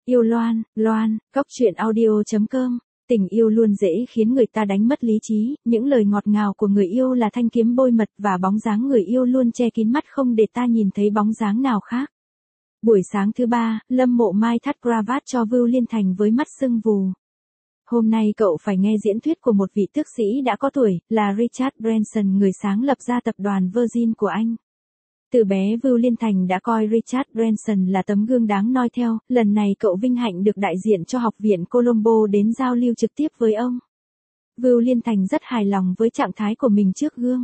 Yêu Loan, Loan, Cóc truyện audio.com. Tình yêu luôn dễ khiến người ta đánh mất lý trí, những lời ngọt ngào của người yêu là thanh kiếm bôi mật và bóng dáng người yêu luôn che kín mắt không để ta nhìn thấy bóng dáng nào khác. Buổi sáng thứ ba, Lâm Mộ Mai thắt cravat cho Vưu Liên Thành với mắt sưng vù. Hôm nay cậu phải nghe diễn thuyết của một vị tước sĩ đã có tuổi, là Richard Branson, người sáng lập ra tập đoàn Virgin của Anh. Từ bé Vưu Liên Thành đã coi Richard Branson là tấm gương đáng noi theo, lần này cậu vinh hạnh được đại diện cho Học viện Colombo đến giao lưu trực tiếp với ông. Vưu Liên Thành rất hài lòng với trạng thái của mình trước gương.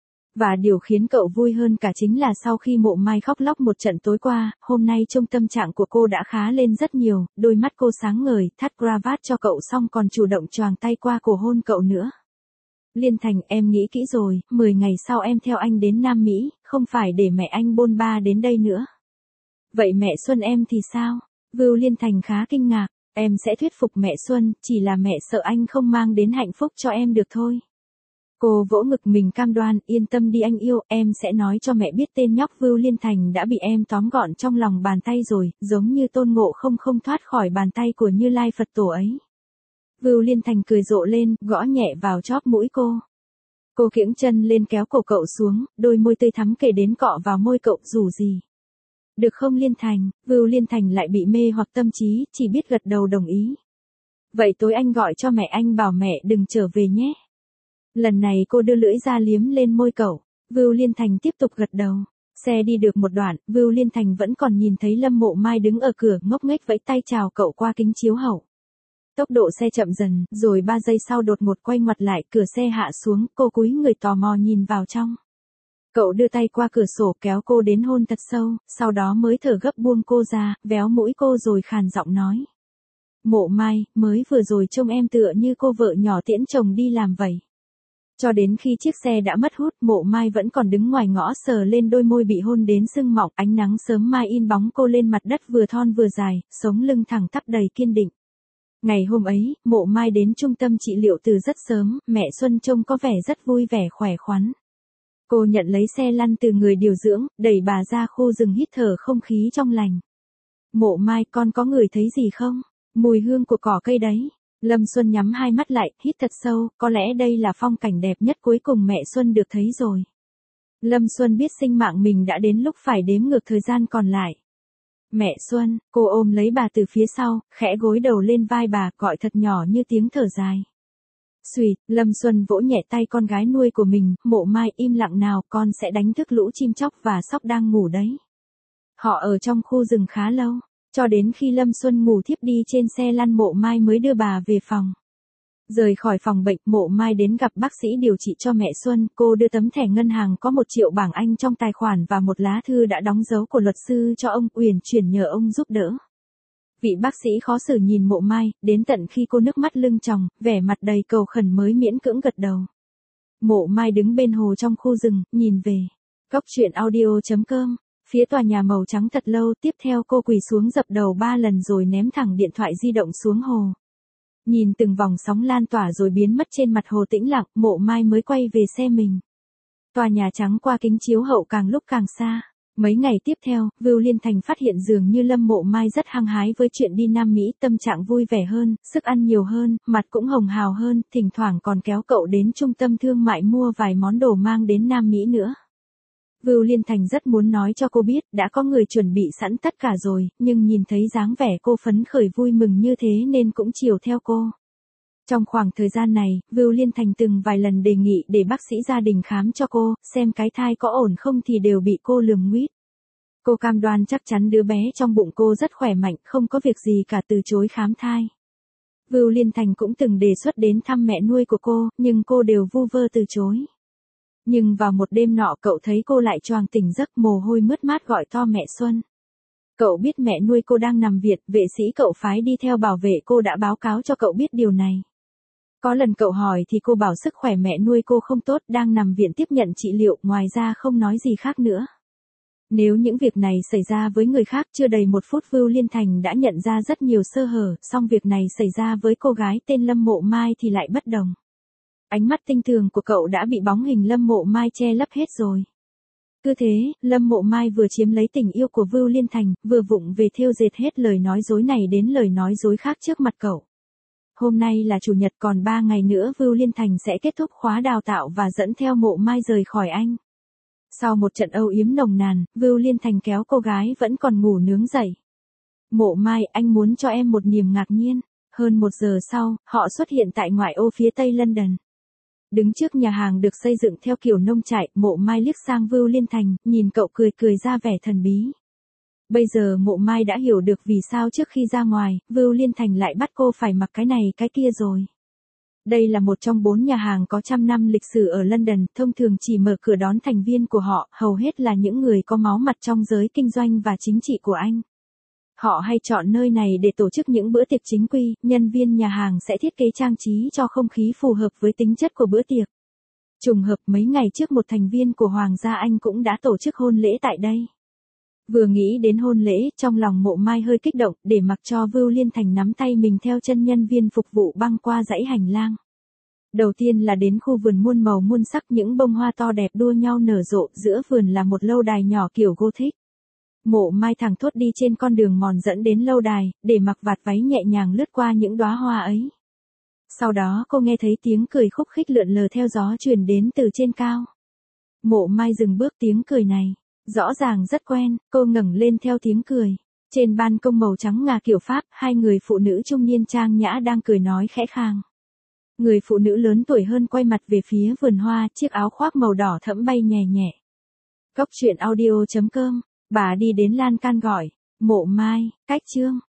Và điều khiến cậu vui hơn cả chính là sau khi Mộ Mai khóc lóc một trận tối qua, hôm nay trông tâm trạng của cô đã khá lên rất nhiều, đôi mắt cô sáng ngời, thắt cravat cho cậu xong còn chủ động choàng tay qua cổ hôn cậu nữa. Liên Thành, em nghĩ kỹ rồi, 10 ngày sau em theo anh đến Nam Mỹ, không phải để mẹ anh bôn ba đến đây nữa. Vậy mẹ Xuân em thì sao? Vưu Liên Thành khá kinh ngạc, em sẽ thuyết phục mẹ Xuân, chỉ là mẹ sợ anh không mang đến hạnh phúc cho em được thôi. Cô vỗ ngực mình cam đoan, yên tâm đi anh yêu, em sẽ nói cho mẹ biết tên nhóc Vưu Liên Thành đã bị em tóm gọn trong lòng bàn tay rồi, giống như Tôn Ngộ không thoát khỏi bàn tay của Như Lai Phật Tổ ấy. Vưu Liên Thành cười rộ lên, gõ nhẹ vào chóp mũi cô. Cô kiễng chân lên kéo cổ cậu xuống, đôi môi tươi thắm kề đến cọ vào môi cậu, dù gì. Được không Liên Thành? Vưu Liên Thành lại bị mê hoặc tâm trí, chỉ biết gật đầu đồng ý. Vậy tối anh gọi cho mẹ anh bảo mẹ đừng trở về nhé. Lần này cô đưa lưỡi ra liếm lên môi cậu. Vưu Liên Thành tiếp tục gật đầu. Xe đi được một đoạn, Vưu Liên Thành vẫn còn nhìn thấy Lâm Mộ Mai đứng ở cửa ngốc nghếch vẫy tay chào cậu qua kính chiếu hậu. Tốc độ xe chậm dần, rồi 3 giây sau đột ngột quay ngoặt lại, cửa xe hạ xuống, cô cúi người tò mò nhìn vào trong. Cậu đưa tay qua cửa sổ kéo cô đến hôn thật sâu, sau đó mới thở gấp buông cô ra, véo mũi cô rồi khàn giọng nói. Mộ Mai, mới vừa rồi trông em tựa như cô vợ nhỏ tiễn chồng đi làm vậy. Cho đến khi chiếc xe đã mất hút, Mộ Mai vẫn còn đứng ngoài ngõ sờ lên đôi môi bị hôn đến sưng mọng, ánh nắng sớm mai in bóng cô lên mặt đất vừa thon vừa dài, sống lưng thẳng tắp đầy kiên định. Ngày hôm ấy, Mộ Mai đến trung tâm trị liệu từ rất sớm, mẹ Xuân trông có vẻ rất vui vẻ khỏe khoắn. Cô nhận lấy xe lăn từ người điều dưỡng, đẩy bà ra khu rừng hít thở không khí trong lành. Mộ Mai, con có ngửi thấy gì không? Mùi hương của cỏ cây đấy. Lâm Xuân nhắm hai mắt lại, hít thật sâu, có lẽ đây là phong cảnh đẹp nhất cuối cùng mẹ Xuân được thấy rồi. Lâm Xuân biết sinh mạng mình đã đến lúc phải đếm ngược thời gian còn lại. Mẹ Xuân, cô ôm lấy bà từ phía sau, khẽ gối đầu lên vai bà, gọi thật nhỏ như tiếng thở dài. Xuỵt, Lâm Xuân vỗ nhẹ tay con gái nuôi của mình, Mộ Mai im lặng nào, con sẽ đánh thức lũ chim chóc và sóc đang ngủ đấy. Họ ở trong khu rừng khá lâu, cho đến khi Lâm Xuân ngủ thiếp đi trên xe lăn Mộ Mai mới đưa bà về phòng. Rời khỏi phòng bệnh, Mộ Mai đến gặp bác sĩ điều trị cho mẹ Xuân, cô đưa tấm thẻ ngân hàng có 1 triệu bảng Anh trong tài khoản và một lá thư đã đóng dấu của luật sư cho ông, uyển chuyển nhờ ông giúp đỡ. Vị bác sĩ khó xử nhìn Mộ Mai, đến tận khi cô nước mắt lưng tròng, vẻ mặt đầy cầu khẩn mới miễn cưỡng gật đầu. Mộ Mai đứng bên hồ trong khu rừng, nhìn về. Cóc truyện audio.com. Phía tòa nhà màu trắng thật lâu, tiếp theo cô quỳ xuống dập đầu 3 lần rồi ném thẳng điện thoại di động xuống hồ. Nhìn từng vòng sóng lan tỏa rồi biến mất trên mặt hồ tĩnh lặng, Mộ Mai mới quay về xe mình. Tòa nhà trắng qua kính chiếu hậu càng lúc càng xa. Mấy ngày tiếp theo, Vưu Liên Thành phát hiện dường như Lâm Mộ Mai rất hăng hái với chuyện đi Nam Mỹ, tâm trạng vui vẻ hơn, sức ăn nhiều hơn, mặt cũng hồng hào hơn, thỉnh thoảng còn kéo cậu đến trung tâm thương mại mua vài món đồ mang đến Nam Mỹ nữa. Vưu Liên Thành rất muốn nói cho cô biết, đã có người chuẩn bị sẵn tất cả rồi, nhưng nhìn thấy dáng vẻ cô phấn khởi vui mừng như thế nên cũng chiều theo cô. Trong khoảng thời gian này, Vưu Liên Thành từng vài lần đề nghị để bác sĩ gia đình khám cho cô, xem cái thai có ổn không thì đều bị cô lườm nguýt. Cô cam đoan chắc chắn đứa bé trong bụng cô rất khỏe mạnh, không có việc gì cả, từ chối khám thai. Vưu Liên Thành cũng từng đề xuất đến thăm mẹ nuôi của cô, nhưng cô đều vu vơ từ chối. Nhưng vào một đêm nọ cậu thấy cô lại choàng tỉnh giấc, mồ hôi mướt mát gọi to mẹ Xuân. Cậu biết mẹ nuôi cô đang nằm viện, vệ sĩ cậu phái đi theo bảo vệ cô đã báo cáo cho cậu biết điều này. Có lần cậu hỏi thì cô bảo sức khỏe mẹ nuôi cô không tốt, đang nằm viện tiếp nhận trị liệu, ngoài ra không nói gì khác nữa. Nếu những việc này xảy ra với người khác, chưa đầy 1 phút Vưu Liên Thành đã nhận ra rất nhiều sơ hở, song việc này xảy ra với cô gái tên Lâm Mộ Mai thì lại bất đồng. Ánh mắt tinh tường của cậu đã bị bóng hình Lâm Mộ Mai che lấp hết rồi. Cứ thế, Lâm Mộ Mai vừa chiếm lấy tình yêu của Vưu Liên Thành, vừa vụng về thêu dệt hết lời nói dối này đến lời nói dối khác trước mặt cậu. Hôm nay là chủ nhật, còn 3 ngày nữa Vưu Liên Thành sẽ kết thúc khóa đào tạo và dẫn theo Mộ Mai rời khỏi anh. Sau một trận âu yếm nồng nàn, Vưu Liên Thành kéo cô gái vẫn còn ngủ nướng dậy. Mộ Mai, anh muốn cho em một niềm ngạc nhiên. Hơn 1 giờ sau, họ xuất hiện tại ngoại ô phía tây London. Đứng trước nhà hàng được xây dựng theo kiểu nông trại, Mộ Mai liếc sang Vưu Liên Thành, nhìn cậu cười cười ra vẻ thần bí. Bây giờ Mộ Mai đã hiểu được vì sao trước khi ra ngoài, Vưu Liên Thành lại bắt cô phải mặc cái này cái kia rồi. Đây là một trong 4 nhà hàng có 100 năm lịch sử ở London, thông thường chỉ mở cửa đón thành viên của họ, hầu hết là những người có máu mặt trong giới kinh doanh và chính trị của Anh. Họ hay chọn nơi này để tổ chức những bữa tiệc chính quy, nhân viên nhà hàng sẽ thiết kế trang trí cho không khí phù hợp với tính chất của bữa tiệc. Trùng hợp mấy ngày trước một thành viên của Hoàng gia Anh cũng đã tổ chức hôn lễ tại đây. Vừa nghĩ đến hôn lễ, trong lòng Mộ Mai hơi kích động, để mặc cho Vưu Liên Thành nắm tay mình theo chân nhân viên phục vụ băng qua dãy hành lang. Đầu tiên là đến khu vườn muôn màu muôn sắc, những bông hoa to đẹp đua nhau nở rộ, giữa vườn là một lâu đài nhỏ kiểu Gothic. Mộ Mai thẳng thốt đi trên con đường mòn dẫn đến lâu đài, để mặc vạt váy nhẹ nhàng lướt qua những đóa hoa ấy. Sau đó cô nghe thấy tiếng cười khúc khích lượn lờ theo gió truyền đến từ trên cao. Mộ Mai dừng bước, tiếng cười này rõ ràng rất quen, cô ngẩng lên theo tiếng cười. Trên ban công màu trắng ngà kiểu Pháp, 2 người phụ nữ trung niên trang nhã đang cười nói khẽ khàng. Người phụ nữ lớn tuổi hơn quay mặt về phía vườn hoa, chiếc áo khoác màu đỏ thẫm bay nhẹ nhẹ. Cốc truyện audio.com, bà đi đến lan can gọi, Mộ Mai, cách chương.